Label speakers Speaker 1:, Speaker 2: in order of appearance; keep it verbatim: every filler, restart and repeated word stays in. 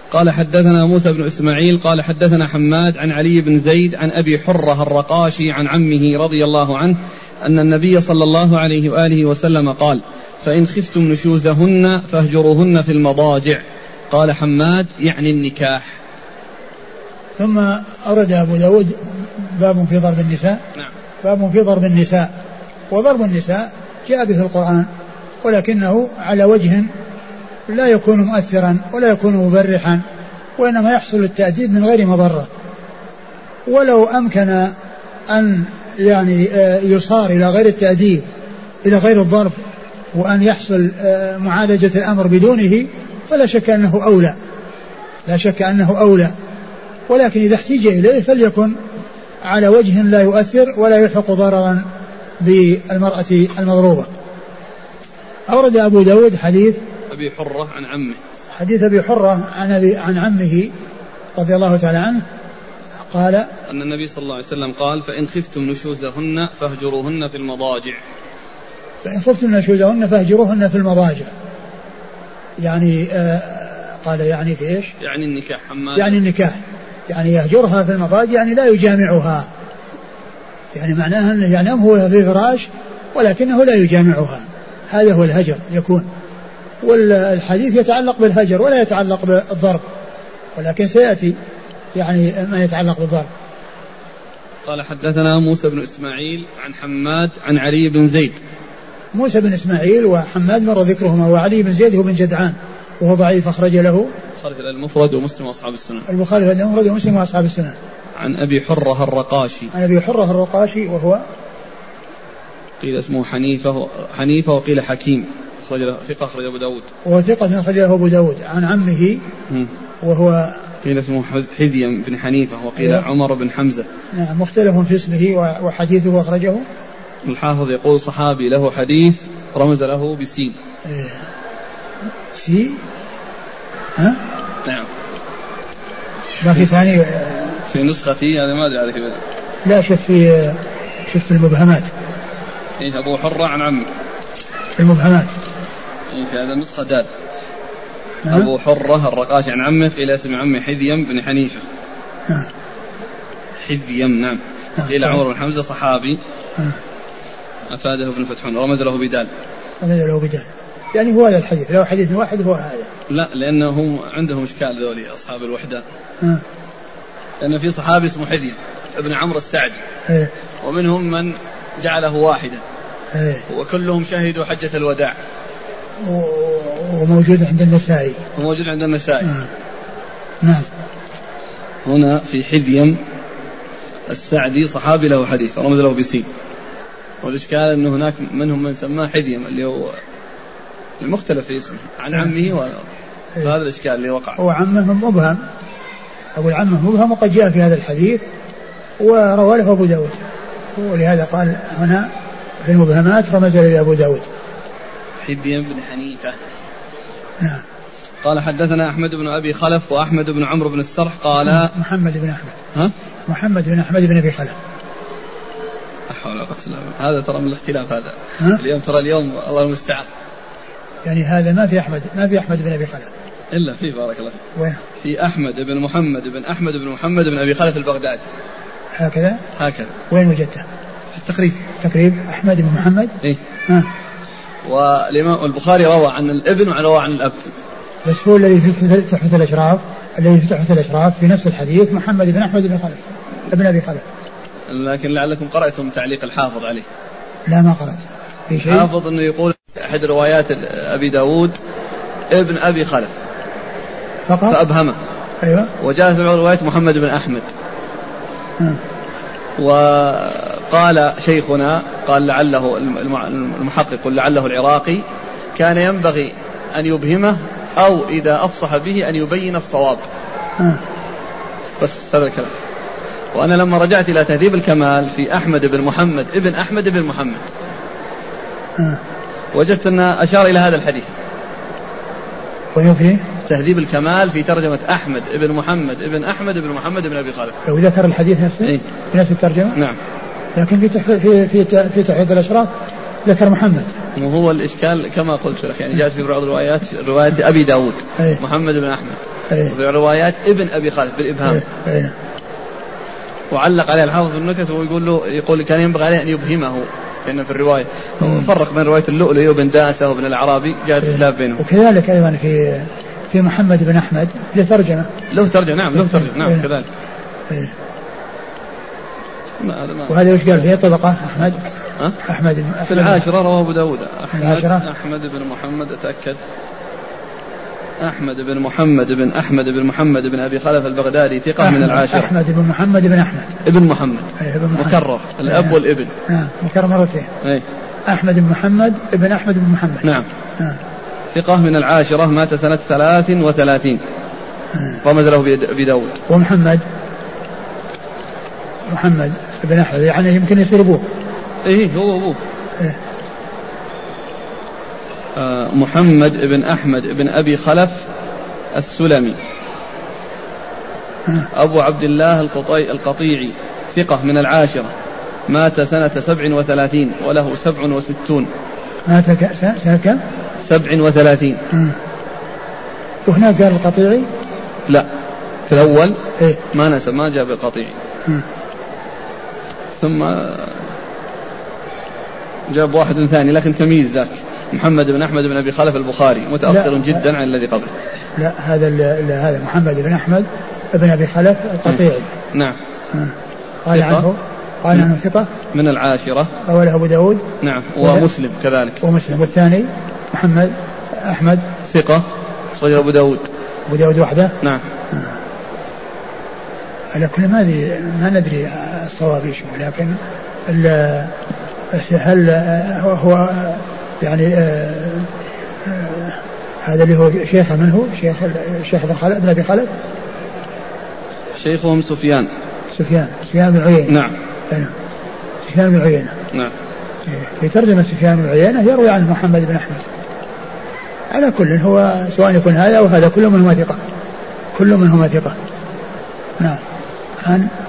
Speaker 1: قال حدثنا موسى بن إسماعيل قال حدثنا حماد عن علي بن زيد عن أبي حرة الرقاشي عن عمه رضي الله عنه أن النبي صلى الله عليه وآله وسلم قال فإن خفتم نشوزهن فاهجروهن في المضاجع. قال حماد يعني النكاح.
Speaker 2: ثم أرد أبو داود باب في ضرب النساء.
Speaker 1: نعم.
Speaker 2: باب في ضرب النساء. وضرب النساء جاء به القرآن ولكنه على وجه لا يكون مؤثرا ولا يكون مبرحا، وإنما يحصل التأديب من غير مضرة. ولو أمكن أن يعني يصار إلى غير التأديب إلى غير الضرب وأن يحصل معالجة الأمر بدونه فلا شك أنه أولى لا شك أنه أولى ولكن إذا احتيج إليه فليكن على وجه لا يؤثر ولا يلحق ضررا بالمرأة المضروبة. أورد أبو داود حديث
Speaker 1: أبي حرة عن عمه
Speaker 2: حديث أبي حرة عن, أبي عن عمه رضي الله تعالى عنه قال
Speaker 1: أن النبي صلى الله عليه وسلم قال فإن خفتم نشوزهن فاهجروهن في المضاجع.
Speaker 2: فإن خفتم نشوزهن فاهجروهن في المضاجع يعني آه قال يعني في إيش؟
Speaker 1: يعني النكاح. حماد
Speaker 2: يعني النكاح يعني يهجرها في المضاجع يعني لا يجامعها، يعني معناها يعني هو في فراش ولكنه لا يجامعها، هذا هو الهجر يكون. والحديث يتعلق بالهجر ولا يتعلق بالضرب، ولكن سيأتي يعني ما يتعلق بالضرب.
Speaker 1: قال حدثنا موسى بن إسماعيل عن حماد عن علي بن زيد.
Speaker 2: موسى بن إسماعيل وحماد مر ذكرهما، وعلي بن زيد هو بن جدعان وهو ضعيف أخرج له
Speaker 1: خرج المفرد ومسلم وأصحاب السنن.
Speaker 2: البخاري في المفرد ومسلم وأصحاب السنن.
Speaker 1: عن أبي حرة الرقاشي.
Speaker 2: عن أبي حرة الرقاشي وهو
Speaker 1: قيل اسمه حنيفة حنيفة وقيل حكيم أخرج له ثقة أخرج أبو داود.
Speaker 2: وهو ثقة أخرج له أبو داود. عن عمه وهو
Speaker 1: قيل اسمه حذيم بن حنيفة وقيل أيوه. عمر بن حمزة.
Speaker 2: نعم مختلف في اسمه وحديثه أخرجه.
Speaker 1: الحافظ يقول صحابي له حديث رمز له بسين.
Speaker 2: إيه. سي ها؟
Speaker 1: نعم.
Speaker 2: باقي ثاني
Speaker 1: في نسختي هذا ما أدري على كذا.
Speaker 2: لا شوف في شوف في المبهمات.
Speaker 1: إيه أبو حرة عن عمه.
Speaker 2: في المبهمات.
Speaker 1: إيه في هذا النسخة دال. أبو حرة الرقاشي عن عمه إلى اسم عمه حذيم بن حنيفة.
Speaker 2: نعم.
Speaker 1: حذيم نعم. قيل عمر بن حمزة صحابي.
Speaker 2: نعم.
Speaker 1: أفاده ابن فتحون رمز له بدال.
Speaker 2: رمز له بدال. يعني هو هذا الحديث، لو حديث واحد هو هذا.
Speaker 1: لا لأنهم عندهم إشكال ذولي أصحاب الوحدة.
Speaker 2: نعم.
Speaker 1: لأن في صحابي اسمه حذيم ابن عمرو السعدي.
Speaker 2: ايه.
Speaker 1: ومنهم من جعله واحدا.
Speaker 2: ايه.
Speaker 1: وكلهم شهدوا حجة الوداع.
Speaker 2: وموجود عند النسائي.
Speaker 1: وموجود عند النسائي.
Speaker 2: نعم. نعم.
Speaker 1: هنا في حذيم السعدي صحابي له حديث رمز له بسين. والإشكال أنه هناك منهم من سماه حذيم اللي هو المختلف في اسمه عن عمه و... فهذا الإشكال اللي وقع.
Speaker 2: هو عمه مبهم، أبو العمه مبهم وقد جاء في هذا الحديث وروى له أبو داود، ولهذا قال هنا في المبهمات رمز له أبو داود.
Speaker 1: حذيم بن حنيفة.
Speaker 2: نعم.
Speaker 1: قال حدثنا أحمد بن أبي خلف وأحمد بن عمرو بن السرح قال
Speaker 2: محمد بن أحمد.
Speaker 1: ها؟
Speaker 2: محمد بن أحمد بن أبي خلف.
Speaker 1: هذا ترى من الاختلاف هذا.
Speaker 2: ها؟
Speaker 1: اليوم ترى اليوم الله المستعان.
Speaker 2: يعني هذا ما في أحمد ما في أحمد بن أبي خلف.
Speaker 1: إلا في بارك الله.
Speaker 2: وين؟
Speaker 1: في أحمد بن محمد بن أحمد بن محمد بن أبي خلف البغدادي.
Speaker 2: هكذا؟
Speaker 1: هكذا.
Speaker 2: وين وجدته؟
Speaker 1: في التقريب.
Speaker 2: تقريب أحمد بن محمد.
Speaker 1: إيه.
Speaker 2: ها.
Speaker 1: والإمام البخاري روى عن الابن وروى عن الأب.
Speaker 2: بس هو الذي في تحفة الأشراف الذي في تحفة الأشراف في نفس الحديث محمد بن أحمد بن خلف ابن أبي خلف.
Speaker 1: لكن لعلكم قرأتم تعليق الحافظ عليه.
Speaker 2: لا ما قرأت. في شيء.
Speaker 1: الحافظ أنه يقول في أحد روايات أبي داود ابن أبي خلف.
Speaker 2: فقط.
Speaker 1: فأبهمه.
Speaker 2: أيوة.
Speaker 1: وجاء في رواية محمد بن أحمد.
Speaker 2: م.
Speaker 1: وقال شيخنا قال لعله المحقق لعله العراقي كان ينبغي أن يبهمه أو إذا أفصح به أن يبين الصواب.
Speaker 2: م.
Speaker 1: بس هذا الكلام. وأنا لما رجعت إلى تهذيب الكمال في أحمد بن محمد ابن أحمد بن محمد
Speaker 2: م.
Speaker 1: وجدت أن أشار إلى هذا الحديث.
Speaker 2: وين فيه؟
Speaker 1: تهذيب الكمال في ترجمة أحمد ابن محمد ابن أحمد بن محمد بن أبي خلف.
Speaker 2: لو ذكر الحديث نفسه.
Speaker 1: إيه؟
Speaker 2: في نفس الترجمة.
Speaker 1: نعم.
Speaker 2: لكن في تحفيظ في في في تحفيظ الأشراف ذكر محمد.
Speaker 1: وهو الإشكال كما قلت لك يعني جاءت في بعض الروايات رواية أبي داود.
Speaker 2: أيه؟
Speaker 1: محمد بن أحمد.
Speaker 2: أيه.
Speaker 1: وفي روايات ابن أبي خلف بالإبهام.
Speaker 2: أيه. أيه.
Speaker 1: وعلق عليه الحافظ النكت ويقول له يقول كان ينبغي عليه أن يبهمه لأن في الرواية فرق بين رواية اللؤلؤي وابن داسة وابن الأعرابي جاء خلاف
Speaker 2: أيه.
Speaker 1: بينهم.
Speaker 2: وكذلك أيضا في في محمد بن أحمد له ترجمة
Speaker 1: له ترجمة نعم له ترجمة نعم
Speaker 2: أيه.
Speaker 1: كذلك.
Speaker 2: أيه.
Speaker 1: ما ما
Speaker 2: وهذا وش قال فيه طبقة أحمد
Speaker 1: أه؟
Speaker 2: أحمد
Speaker 1: في العاشرة رواه أبو داود أحمد
Speaker 2: العاشرة.
Speaker 1: أحمد بن محمد أتأكد أحمد بن محمد بن أحمد بن محمد بن أبي خلف البغدادي ثقة من العاشرة.
Speaker 2: أحمد بن محمد بن أحمد
Speaker 1: ابن محمد,
Speaker 2: أيه ابن محمد.
Speaker 1: مكرر الأب
Speaker 2: أيه.
Speaker 1: والابن
Speaker 2: نعم مكرر مرتين
Speaker 1: أيه.
Speaker 2: أحمد بن محمد ابن أحمد بن محمد
Speaker 1: نعم
Speaker 2: أه.
Speaker 1: ثقة من العاشرة مات سنة ثلاث وثلاثين
Speaker 2: أه.
Speaker 1: رمز له أبي داود.
Speaker 2: ومحمد محمد بن أحمد يعني يمكن يصير أبوه.
Speaker 1: إيه هو أبوه.
Speaker 2: إيه.
Speaker 1: آه محمد بن أحمد بن أبي خلف السلمي
Speaker 2: أه.
Speaker 1: أبو عبد الله القطي القطيعي ثقة من العاشرة مات سنة سبع وثلاثين وله سبع وستون.
Speaker 2: مات سنة كم؟
Speaker 1: سبع وثلاثين.
Speaker 2: أه. وهناك قال القطيعي
Speaker 1: لا في الأول
Speaker 2: إيه؟
Speaker 1: ما نسب ما جاء بالقطيعي.
Speaker 2: أه.
Speaker 1: ثم جاب واحد ثاني لكن تمييز ذاك محمد بن أحمد بن أبي خلف البخاري متأخر جدا عن الذي قبله.
Speaker 2: لا هذا هذا محمد بن أحمد بن أبي خلف القطيعي.
Speaker 1: نعم.
Speaker 2: أه. قال عنه قال عنه ثقة
Speaker 1: من العاشرة
Speaker 2: رواه أبو داود.
Speaker 1: نعم ومسلم كذلك.
Speaker 2: ومسلم. والثاني محمد أحمد
Speaker 1: ثقة صغير أبو داود.
Speaker 2: أبو داود وحده.
Speaker 1: نعم.
Speaker 2: أه. على كل ما ما ندري الصواب ايش هو لكن هل هو يعني هذا اللي هو شيخ منه شيخ الشيخ بن خلف بن ابي خلف
Speaker 1: شيخهم سفيان
Speaker 2: سفيان سفيان بن عيينة.
Speaker 1: نعم.
Speaker 2: سفيان بن عيينة.
Speaker 1: نعم.
Speaker 2: في ترجمة سفيان بن عيينة يروي عن محمد بن أحمد. على كل هو سواء يكون هذا أو هذا كل منهما ثقة كل منهما ثقة. نعم. عن